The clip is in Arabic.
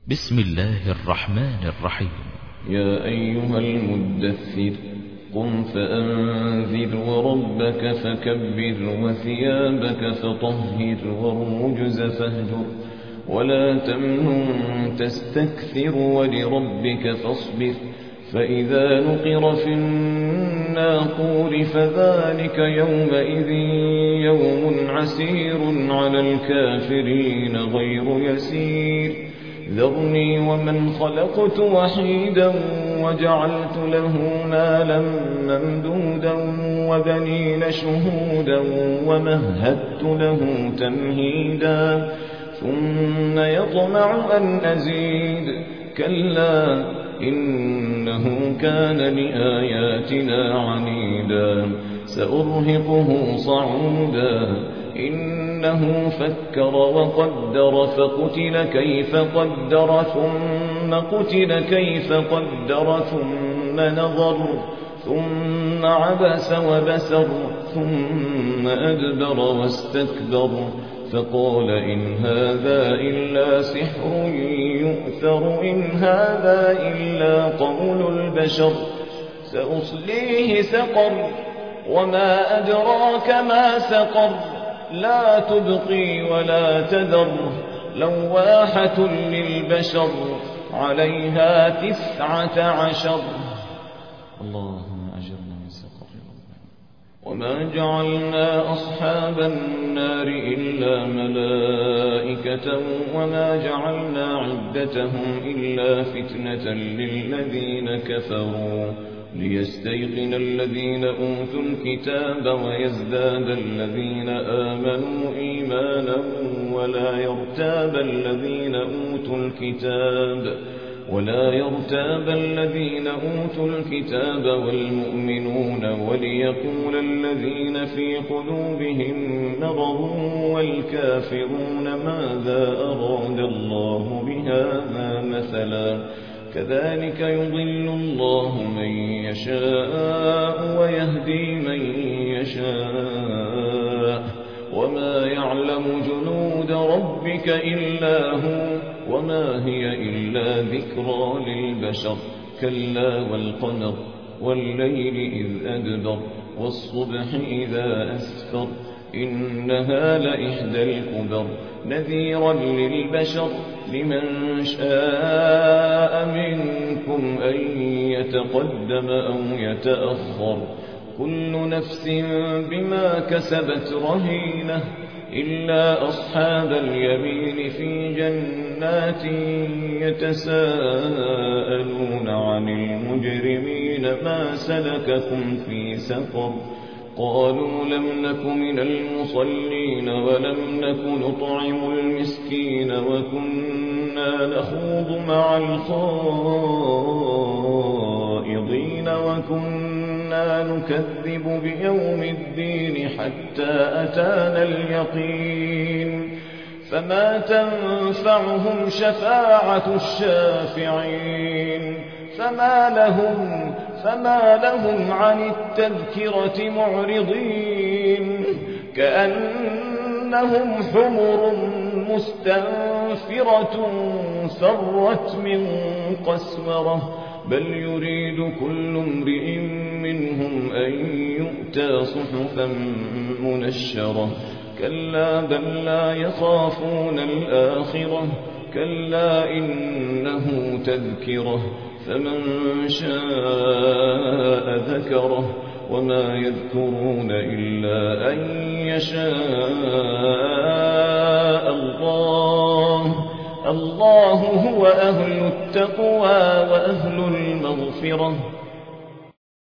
بسم الله الرحمن الرحيم. يا أيها المدثر قم فأنذر وربك فكبر وثيابك فطهر والرجز فاهجر ولا تمنن تستكثر ولربك فاصبر فإذا نقر في الناقور فذلك يومئذ يوم عسير على الكافرين غير يسير ذرني ومن خلقت وحيدا وجعلت له مالا ممدودا وبنين شهودا ومهدت له تمهيدا ثم يطمع أن أزيد كلا إنه كان لآياتنا عنيدا سأرهقه صعودا إنه فكر وقدر فقتل كيف قدر ثم قتل كيف قدر ثم نظر ثم عبس وبسر ثم أدبر واستكبر فقال إن هذا إلا سحر يؤثر إن هذا إلا قول البشر سأصليه سقر وما أدراك ما سقر لا تبقي ولا تذر لواحة للبشر عليها 19 اللهم أجرنا من سقر وما جعلنا أصحاب النار إلا ملائكة وما جعلنا عدتهم إلا فتنة للذين كفروا ليستيقن الذين أوتوا الكتاب ويزداد الذين آمنوا إيمانا ولا يرتاب الذين أوتوا الكتاب والمؤمنون وليقول الذين في قلوبهم مرض والكافرون ماذا أراد الله بهذا مثلا كذلك يضل الله من يشاء ويهدي من يشاء وما يعلم جنود ربك إلا هو وما هي إلا ذكرى للبشر كلا والقمر والليل إذ أدبر والصبح إذا أسفر إنها لإحدى الكبر نذيرا للبشر لمن شاء منكم أن يتقدم أو يتأخر كل نفس بما كسبت رهينة إلا أصحاب اليمين في جنات يتساءلون عن المجرمين ما سلككم في سقر قالوا لم نك من المصلين ولم نك نطعم المسكين وكنا نخوض مع الخائضين وكنا نكذب بيوم الدين حتى أتانا اليقين فما تنفعهم شفاعة الشافعين فما لهم عن التذكرة معرضين كأنهم حمر مستنفرة فرت من قسورة بل يريد كل امرئ منهم أن يؤتى صحفا منشرة كلا بل لا يخافون الآخرة كلا إنه تذكرة فمن شاء ذكره وما يذكرون إلا أن يشاء الله هو أهل التقوى وأهل المغفرة